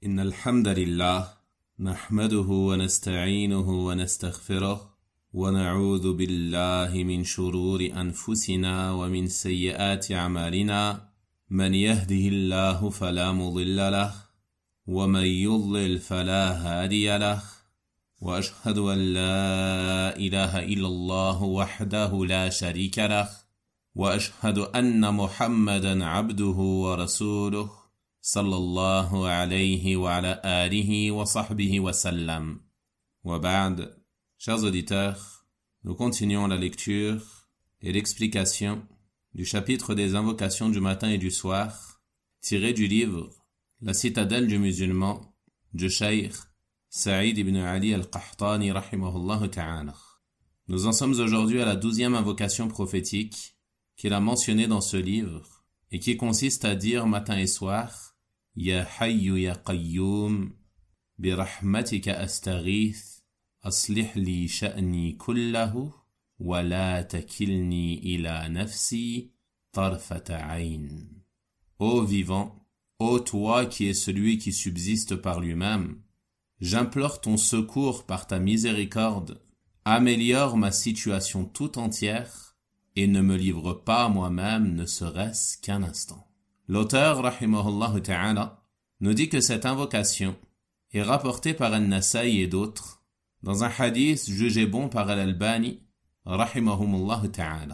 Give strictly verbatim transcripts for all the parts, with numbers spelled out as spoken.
إن الحمد لله نحمده ونستعينه ونستغفره ونعوذ بالله من شرور أنفسنا ومن سيئات أعمالنا من يهده الله فلا مضل له ومن يضلل فلا هادي له وأشهد أن لا إله إلا الله وحده لا شريك له وأشهد أن محمدا عبده ورسوله صلى الله عليه وعلى آله وصحبه وسلم. وبعد, chers auditeurs, nous continuons la lecture et l'explication du chapitre des invocations du matin et du soir, tiré du livre La citadelle du musulman du Cheikh Saïd ibn Ali al-Qahtani rahimahullah ta'ala. Nous en sommes aujourd'hui à la douzième invocation prophétique qu'il a mentionnée dans ce livre et qui consiste à dire matin et soir Ya Hayyu Ya Qayyum bi rahmatika astaghith aslih li sha'ni kullahu wa la takilni ila nafsi tarfata ayn. Ô vivant, ô toi qui es celui qui subsiste par lui-même, j'implore ton secours par ta miséricorde, améliore ma situation tout entière et ne me livre pas moi-même ne serait-ce qu'un instant. L'auteur, rahimahullah ta'ala, nous dit que cette invocation est rapportée par An-Nasa'i et d'autres dans un hadith jugé bon par Al-Albani, rahimahumullah ta'ala.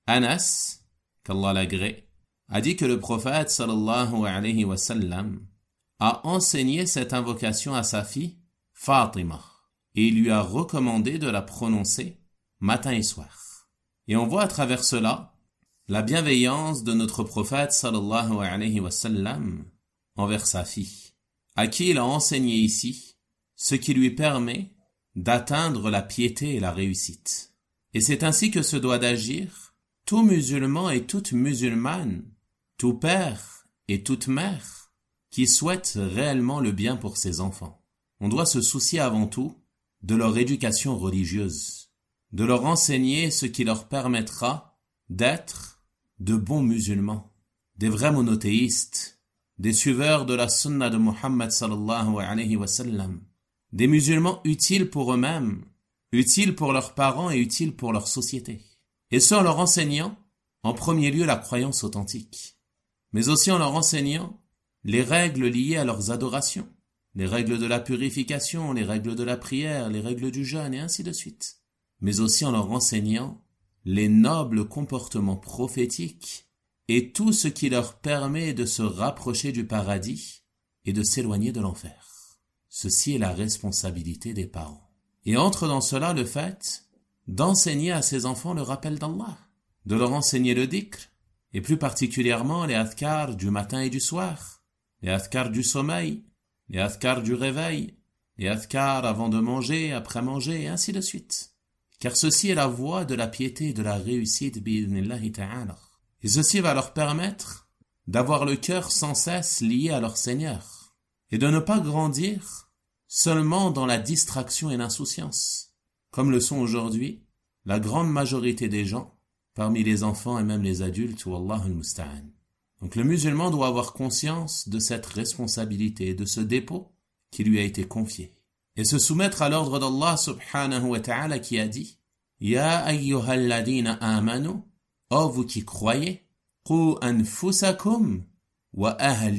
Anas, qu'Allah l'agrée, a dit que le prophète sallallahu alayhi wa sallam a enseigné cette invocation à sa fille Fatima et il lui a recommandé de la prononcer matin et soir. Et on voit à travers cela la bienveillance de notre prophète sallallahu alayhi wa sallam envers sa fille, à qui il a enseigné ici ce qui lui permet d'atteindre la piété et la réussite. Et c'est ainsi que se doit d'agir tout musulman et toute musulmane, tout père et toute mère qui souhaitent réellement le bien pour ses enfants. On doit se soucier avant tout de leur éducation religieuse, de leur enseigner ce qui leur permettra d'être de bons musulmans, des vrais monothéistes, des suiveurs de la sunna de Muhammad sallallahu alayhi wa sallam, des musulmans utiles pour eux-mêmes, utiles pour leurs parents et utiles pour leur société. Et ce en leur enseignant, en premier lieu, la croyance authentique, mais aussi en leur enseignant les règles liées à leurs adorations, les règles de la purification, les règles de la prière, les règles du jeûne et ainsi de suite, mais aussi en leur enseignant les nobles comportements prophétiques et tout ce qui leur permet de se rapprocher du paradis et de s'éloigner de l'enfer. Ceci est la responsabilité des parents. Et entre dans cela le fait d'enseigner à ses enfants le rappel d'Allah, de leur enseigner le dhikr, et plus particulièrement les adhkars du matin et du soir, les adhkars du sommeil, les adhkars du réveil, les adhkars avant de manger, après manger, et ainsi de suite. Car ceci est la voie de la piété et de la réussite bi'idhnillahi ta'ala. Et ceci va leur permettre d'avoir le cœur sans cesse lié à leur Seigneur et de ne pas grandir seulement dans la distraction et l'insouciance, comme le sont aujourd'hui la grande majorité des gens parmi les enfants et même les adultes, wallahu al-musta'an. Donc le musulman doit avoir conscience de cette responsabilité et de ce dépôt qui lui a été confié. Et se soumettre à l'ordre d'Allah subhanahu wa ta'ala qui a dit Ya ayyuhalladhina amanu, ô vous qui croyez, qu anfusakum wa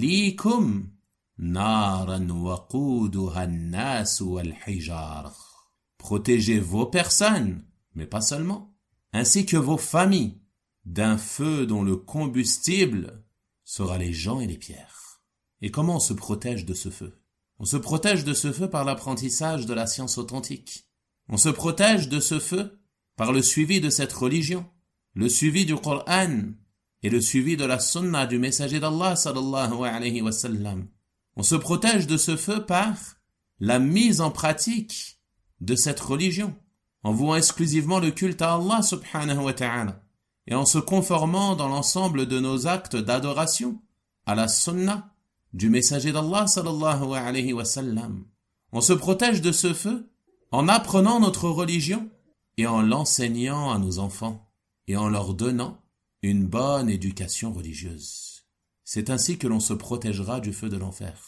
ahlikum naran waquduha an-nas wal hijar. Protégez vos personnes, mais pas seulement, ainsi que vos familles, d'un feu dont le combustible sera les gens et les pierres. Et comment on se protège de ce feu? On se protège de ce feu par l'apprentissage de la science authentique. On se protège de ce feu par le suivi de cette religion, le suivi du Coran et le suivi de la sunna du messager d'Allah sallallahu alayhi wa sallam. On se protège de ce feu par la mise en pratique de cette religion, en vouant exclusivement le culte à Allah subhanahu wa ta'ala et en se conformant dans l'ensemble de nos actes d'adoration à la sunna du messager d'Allah sallallahu alayhi wa sallam. On se protège de ce feu en apprenant notre religion et en l'enseignant à nos enfants et en leur donnant une bonne éducation religieuse. C'est ainsi que l'on se protégera du feu de l'enfer.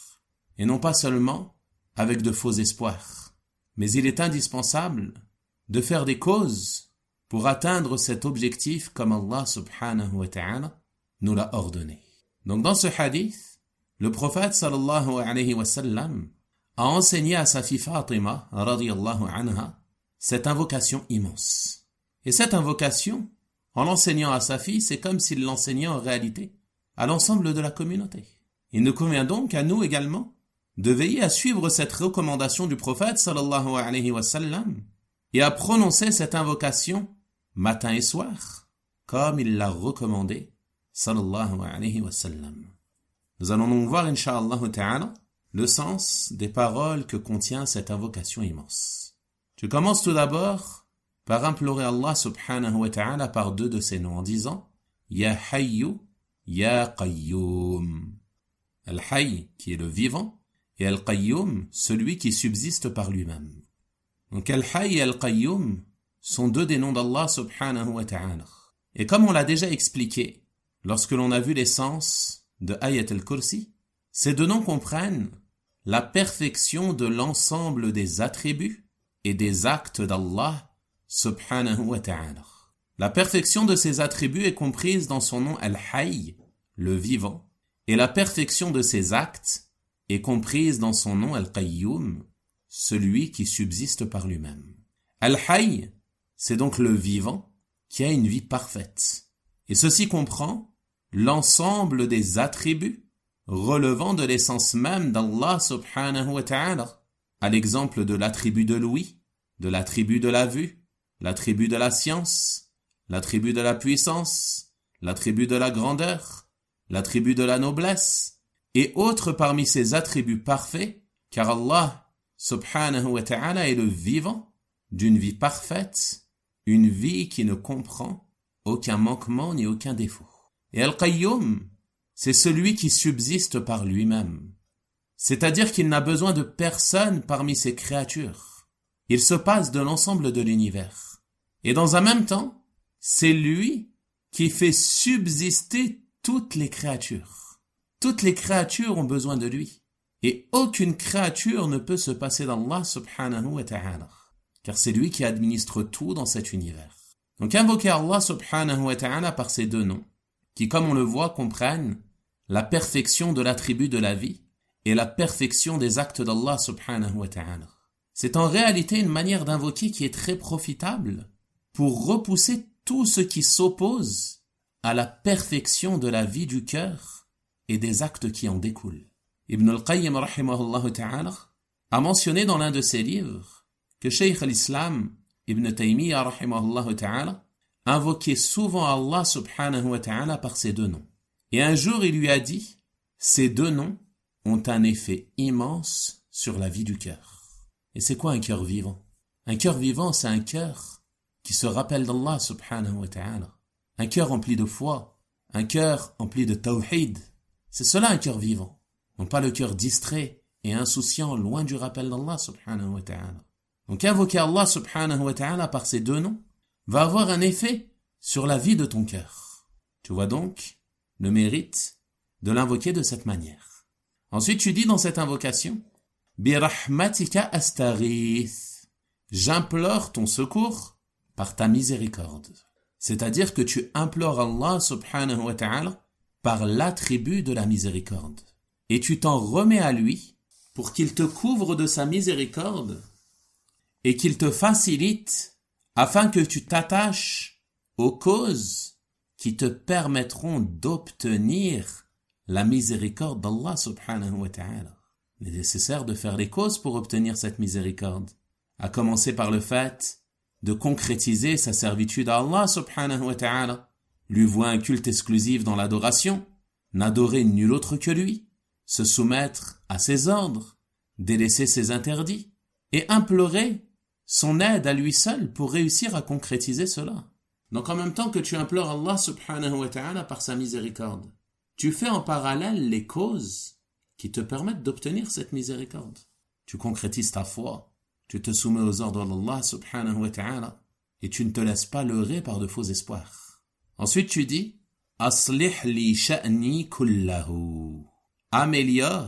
et non pas seulement avec de faux espoirs. Mais il est indispensable de faire des causes pour atteindre cet objectif comme Allah subhanahu wa ta'ala nous l'a ordonné. Donc dans ce hadith, le prophète sallallahu alayhi wa sallam a enseigné à sa fille Fatima radiyallahu anha cette invocation immense. Et cette invocation, en l'enseignant à sa fille, c'est comme s'il l'enseignait en réalité à l'ensemble de la communauté. Il nous convient donc à nous également de veiller à suivre cette recommandation du prophète sallallahu alayhi wa sallam et à prononcer cette invocation matin et soir, comme il l'a recommandé sallallahu alayhi wa sallam. Nous allons donc voir, incha'Allah ta'ala, le sens des paroles que contient cette invocation immense. Je commence tout d'abord par implorer Allah subhanahu wa ta'ala par deux de ses noms en disant Ya Hayyu, Ya Qayyum. Al-Hayy qui est le vivant et Al-Qayyum celui qui subsiste par lui-même. Donc Al-Hayy et Al-Qayyum sont deux des noms d'Allah subhanahu wa ta'ala. Et comme on l'a déjà expliqué lorsque l'on a vu l'essence de Ayat al-Kursi, ces deux noms comprennent la perfection de l'ensemble des attributs et des actes d'Allah subhanahu wa ta'ala. La perfection de ces attributs est comprise dans son nom Al-Hayy, le vivant, et la perfection de ses actes est comprise dans son nom Al-Qayyum, celui qui subsiste par lui-même. Al-Hayy, c'est donc le vivant qui a une vie parfaite. Et ceci comprend l'ensemble des attributs relevant de l'essence même d'Allah subhanahu wa ta'ala, à l'exemple de l'attribut de l'ouïe, de l'attribut de la vue, l'attribut de la science, l'attribut de la puissance, l'attribut de la grandeur, l'attribut de la noblesse, et autres parmi ces attributs parfaits, car Allah subhanahu wa ta'ala est le vivant d'une vie parfaite, une vie qui ne comprend aucun manquement ni aucun défaut. Et Al-Qayyum, c'est celui qui subsiste par lui-même. C'est-à-dire qu'il n'a besoin de personne parmi ses créatures. Il se passe de l'ensemble de l'univers. Et dans un même temps, c'est lui qui fait subsister toutes les créatures. Toutes les créatures ont besoin de lui. Et aucune créature ne peut se passer d'Allah subhanahu wa ta'ala. Car c'est lui qui administre tout dans cet univers. Donc invoquer Allah subhanahu wa ta'ala par ces deux noms, qui, comme on le voit, comprennent la perfection de l'attribut de la vie et la perfection des actes d'Allah subhanahu wa ta'ala. C'est en réalité une manière d'invoquer qui est très profitable pour repousser tout ce qui s'oppose à la perfection de la vie du cœur et des actes qui en découlent. Ibn al-Qayyim rahimahullah ta'ala a mentionné dans l'un de ses livres que Cheikh al-Islam Ibn Taymiyyah rahimahullah ta'ala invoquait souvent Allah subhanahu wa ta'ala par ces deux noms. Et un jour il lui a dit, ces deux noms ont un effet immense sur la vie du cœur. Et c'est quoi un cœur vivant? Un cœur vivant, c'est un cœur qui se rappelle d'Allah subhanahu wa ta'ala. Un cœur rempli de foi, un cœur rempli de tawhid. C'est cela un cœur vivant. Non pas le cœur distrait et insouciant loin du rappel d'Allah subhanahu wa ta'ala. Donc invoquer Allah subhanahu wa ta'ala par ces deux noms va avoir un effet sur la vie de ton cœur. Tu vois donc le mérite de l'invoquer de cette manière. Ensuite, tu dis dans cette invocation, Bi rahmatika astaghith. J'implore ton secours par ta miséricorde. C'est-à-dire que tu implores Allah subhanahu wa ta'ala par l'attribut de la miséricorde. Et tu t'en remets à lui pour qu'il te couvre de sa miséricorde et qu'il te facilite afin que tu t'attaches aux causes qui te permettront d'obtenir la miséricorde d'Allah subhanahu wa ta'ala. Il est nécessaire de faire les causes pour obtenir cette miséricorde, à commencer par le fait de concrétiser sa servitude à Allah subhanahu wa ta'ala, lui vouer un culte exclusif dans l'adoration, n'adorer nul autre que lui, se soumettre à ses ordres, délaisser ses interdits, et implorer son aide à lui seul pour réussir à concrétiser cela. Donc en même temps que tu implores Allah subhanahu wa ta'ala par sa miséricorde, tu fais en parallèle les causes qui te permettent d'obtenir cette miséricorde. Tu concrétises ta foi, tu te soumets aux ordres d'Allah subhanahu wa ta'ala, et tu ne te laisses pas leurrer par de faux espoirs. Ensuite tu dis, Aslih li sha'ni kullahu. Améliore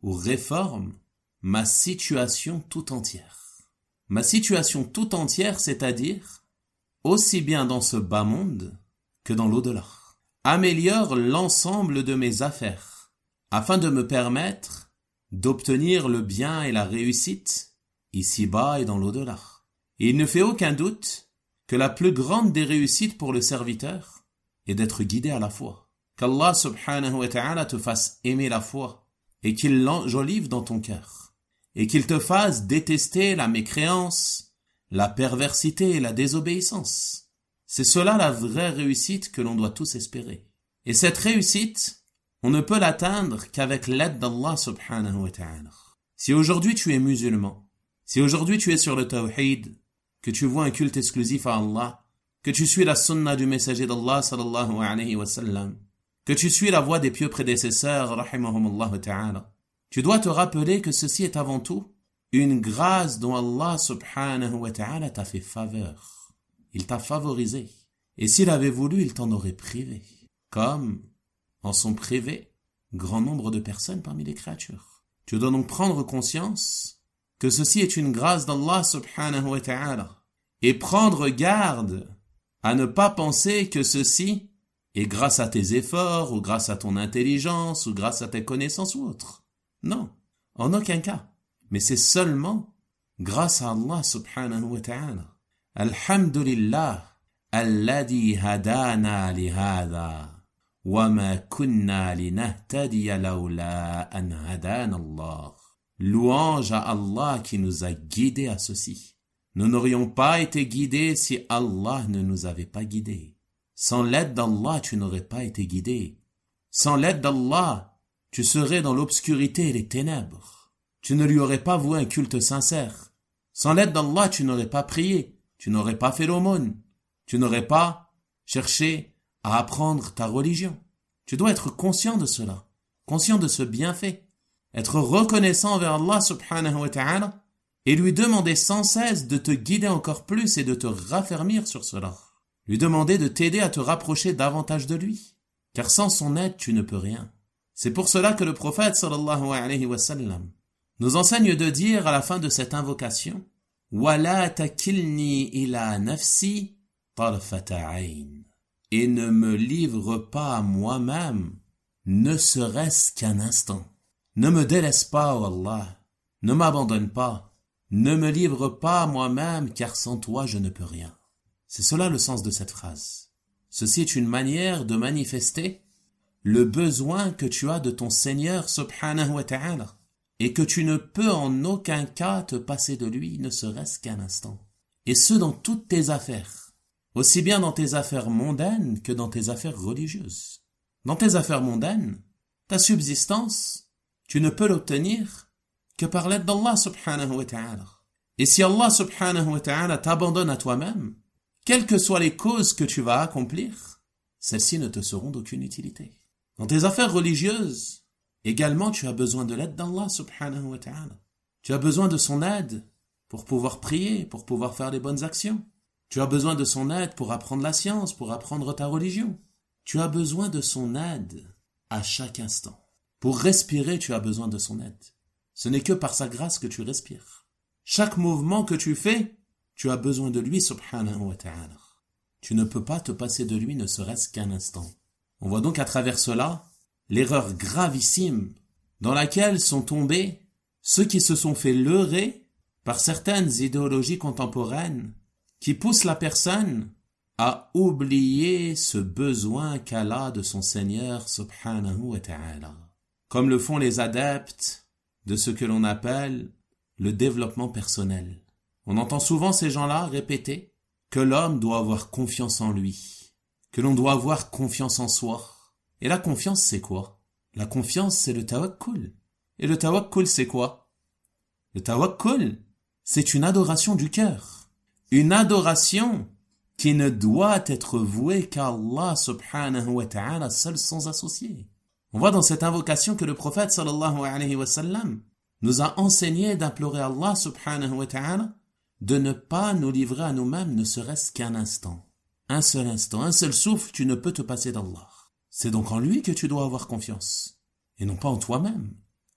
ou réforme ma situation tout entière. Ma situation tout entière, c'est-à-dire aussi bien dans ce bas monde que dans l'au-delà. Améliore l'ensemble de mes affaires afin de me permettre d'obtenir le bien et la réussite ici-bas et dans l'au-delà. Et il ne fait aucun doute que la plus grande des réussites pour le serviteur est d'être guidé à la foi. Qu'Allah subhanahu wa ta'ala te fasse aimer la foi et qu'il l'enjolive dans ton cœur et qu'il te fasse détester la mécréance, la perversité et la désobéissance. C'est cela la vraie réussite que l'on doit tous espérer. Et cette réussite, on ne peut l'atteindre qu'avec l'aide d'Allah subhanahu wa ta'ala. Si aujourd'hui tu es musulman, si aujourd'hui tu es sur le tawhid, que tu vois un culte exclusif à Allah, que tu suis la sunna du messager d'Allah sallallahu alayhi wa sallam, que tu suis la voie des pieux prédécesseurs rahimahumullah ta'ala, tu dois te rappeler que ceci est avant tout une grâce dont Allah subhanahu wa ta'ala t'a fait faveur. Il t'a favorisé. Et s'il avait voulu, il t'en aurait privé. Comme en sont privés grand nombre de personnes parmi les créatures. Tu dois donc prendre conscience que ceci est une grâce d'Allah subhanahu wa ta'ala. Et prendre garde à ne pas penser que ceci est grâce à tes efforts, ou grâce à ton intelligence, ou grâce à tes connaissances ou autre. Non, en aucun cas. Mais c'est seulement grâce à Allah subhanahu wa ta'ala. Alhamdulillah, alladhi hadana li hadha, wa ma kunna linahtadiya lawla an hadana Allah. Louange à Allah qui nous a guidés à ceci. Nous n'aurions pas été guidés si Allah ne nous avait pas guidés. Sans l'aide d'Allah, tu n'aurais pas été guidé. Sans l'aide d'Allah, tu serais dans l'obscurité et les ténèbres. Tu ne lui aurais pas voué un culte sincère. Sans l'aide d'Allah, tu n'aurais pas prié. Tu n'aurais pas fait l'aumône. Tu n'aurais pas cherché à apprendre ta religion. Tu dois être conscient de cela, conscient de ce bienfait, être reconnaissant envers Allah subhanahu wa ta'ala et lui demander sans cesse de te guider encore plus et de te raffermir sur cela. Lui demander de t'aider à te rapprocher davantage de lui, car sans son aide, tu ne peux rien. C'est pour cela que le prophète sallallahu alayhi wa sallam nous enseigne de dire à la fin de cette invocation « Wala takilni ila nafsi tarfata ayn » et ne me livre pas à moi-même, ne serait-ce qu'un instant. Ne me délaisse pas, oh Allah, ne m'abandonne pas, ne me livre pas à moi-même, car sans toi je ne peux rien. C'est cela le sens de cette phrase. Ceci est une manière de manifester le besoin que tu as de ton Seigneur subhanahu wa ta'ala et que tu ne peux en aucun cas te passer de lui, ne serait-ce qu'un instant. Et ce dans toutes tes affaires, aussi bien dans tes affaires mondaines que dans tes affaires religieuses. Dans tes affaires mondaines, ta subsistance, tu ne peux l'obtenir que par l'aide d'Allah subhanahu wa ta'ala. Et si Allah subhanahu wa ta'ala t'abandonne à toi-même, quelles que soient les causes que tu vas accomplir, celles-ci ne te seront d'aucune utilité. Dans tes affaires religieuses, également tu as besoin de l'aide d'Allah subhanahu wa ta'ala. Tu as besoin de son aide pour pouvoir prier, pour pouvoir faire les bonnes actions. Tu as besoin de son aide pour apprendre la science, pour apprendre ta religion. Tu as besoin de son aide à chaque instant. Pour respirer, tu as besoin de son aide. Ce n'est que par sa grâce que tu respires. Chaque mouvement que tu fais, tu as besoin de lui, subhanahu wa ta'ala. Tu ne peux pas te passer de lui, ne serait-ce qu'un instant. On voit donc à travers cela l'erreur gravissime dans laquelle sont tombés ceux qui se sont fait leurrer par certaines idéologies contemporaines qui poussent la personne à oublier ce besoin qu'elle a de son Seigneur subhanahu wa ta'ala. Comme le font les adeptes de ce que l'on appelle le développement personnel. On entend souvent ces gens-là répéter que l'homme doit avoir confiance en lui, que l'on doit avoir confiance en soi. Et la confiance, c'est quoi? La confiance, c'est le tawakkul. Et le tawakkul, c'est quoi? Le tawakkul, c'est une adoration du cœur. Une adoration qui ne doit être vouée qu'à Allah subhanahu wa ta'ala seul sans associé. On voit dans cette invocation que le prophète sallallahu alayhi wa sallam nous a enseigné d'implorer Allah subhanahu wa ta'ala de ne pas nous livrer à nous-mêmes, ne serait-ce qu'un instant. Un seul instant, un seul souffle, tu ne peux te passer d'Allah. C'est donc en lui que tu dois avoir confiance, et non pas en toi-même.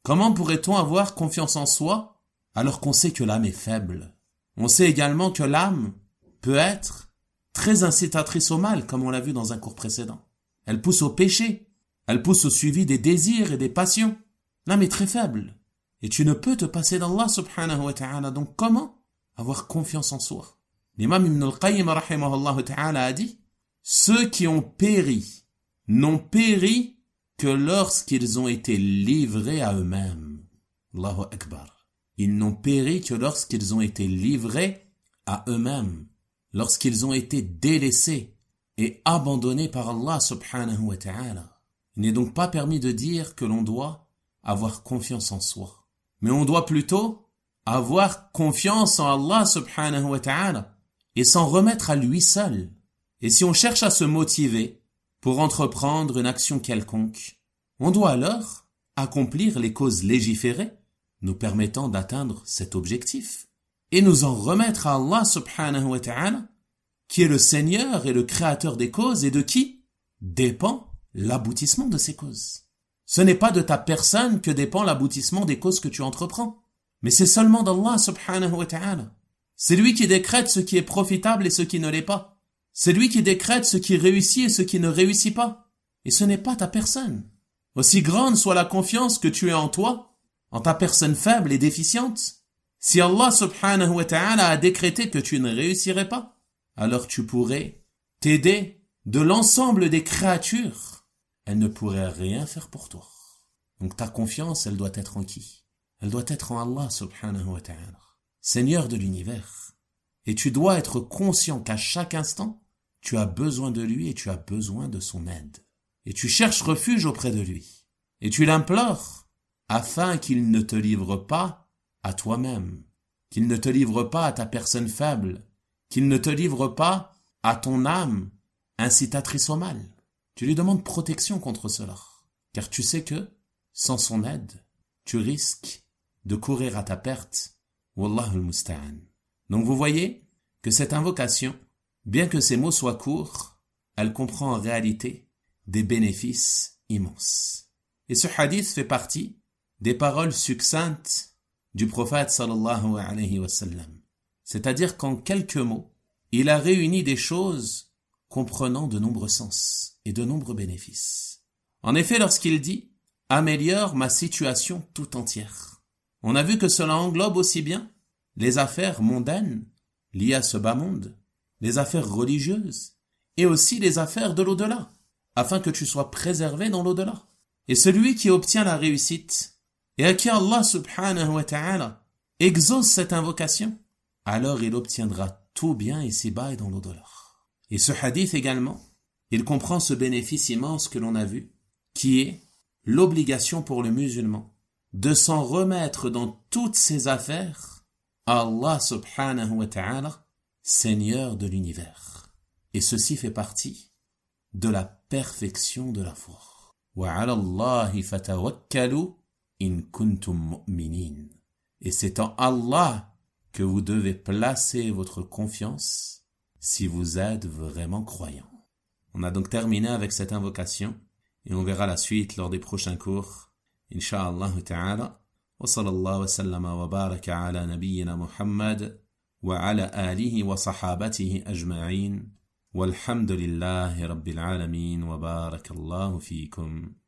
Comment pourrait-on avoir confiance en soi alors qu'on sait que l'âme est faible? On sait également que l'âme peut être très incitatrice au mal, comme on l'a vu dans un cours précédent. Elle pousse au péché, elle pousse au suivi des désirs et des passions. L'âme est très faible. Et tu ne peux te passer d'Allah subhanahu wa ta'ala. Donc comment avoir confiance en soi? L'imam Ibn al-Qayyim rahimahullah ta'ala a dit: ceux qui ont péri n'ont péri que lorsqu'ils ont été livrés à eux-mêmes. Allahu Akbar. Ils n'ont péri que lorsqu'ils ont été livrés à eux-mêmes, lorsqu'ils ont été délaissés et abandonnés par Allah subhanahu wa ta'ala. Il n'est donc pas permis de dire que l'on doit avoir confiance en soi, mais on doit plutôt avoir confiance en Allah subhanahu wa ta'ala et s'en remettre à lui seul. Et si on cherche à se motiver pour entreprendre une action quelconque, on doit alors accomplir les causes légiférées nous permettant d'atteindre cet objectif et nous en remettre à Allah subhanahu wa ta'ala, qui est le Seigneur et le créateur des causes et de qui dépend l'aboutissement de ces causes. Ce n'est pas de ta personne que dépend l'aboutissement des causes que tu entreprends, mais c'est seulement d'Allah subhanahu wa ta'ala. C'est lui qui décrète ce qui est profitable et ce qui ne l'est pas. C'est lui qui décrète ce qui réussit et ce qui ne réussit pas. Et ce n'est pas ta personne. Aussi grande soit la confiance que tu as en toi, en ta personne faible et déficiente, si Allah subhanahu wa ta'ala a décrété que tu ne réussirais pas, alors tu pourrais t'aider de l'ensemble des créatures. Elles ne pourraient rien faire pour toi. Donc ta confiance, elle doit être en qui? Elle doit être en Allah subhanahu wa ta'ala, Seigneur de l'univers. Et tu dois être conscient qu'à chaque instant, tu as besoin de lui et tu as besoin de son aide. Et tu cherches refuge auprès de lui. Et tu l'implores afin qu'il ne te livre pas à toi-même, qu'il ne te livre pas à ta personne faible, qu'il ne te livre pas à ton âme incitatrice au mal. Tu lui demandes protection contre cela, car tu sais que, sans son aide, tu risques de courir à ta perte. Wallahu al-musta'an. Donc vous voyez que cette invocation, bien que ces mots soient courts, elle comprend en réalité des bénéfices immenses. Et ce hadith fait partie des paroles succinctes du prophète sallallahu alayhi wa sallam. C'est-à-dire qu'en quelques mots, il a réuni des choses comprenant de nombreux sens et de nombreux bénéfices. En effet, lorsqu'il dit « améliore ma situation tout entière », on a vu que cela englobe aussi bien les affaires mondaines liées à ce bas monde, les affaires religieuses et aussi les affaires de l'au-delà, afin que tu sois préservé dans l'au-delà. Et celui qui obtient la réussite et à qui Allah subhanahu wa ta'ala exauce cette invocation, alors il obtiendra tout bien ici-bas et dans l'au-delà. Et ce hadith également, il comprend ce bénéfice immense que l'on a vu, qui est l'obligation pour le musulman de s'en remettre dans toutes ses affaires à Allah subhanahu wa ta'ala, Seigneur de l'univers. Et ceci fait partie de la perfection de la foi. Wa 'ala Allahi fatawakkalu in kuntum mu'minin. Et c'est en Allah que vous devez placer votre confiance si vous êtes vraiment croyant. On a donc terminé avec cette invocation et on verra la suite lors des prochains cours. Inch'Allah ta'ala. Wa sallallahu wa sallama wa baraka ala nabiyyina Muhammad wa ala alihi wa sahabatihi ajma'in. Walhamdulillahi rabbil alamin wa barakallahu fikum.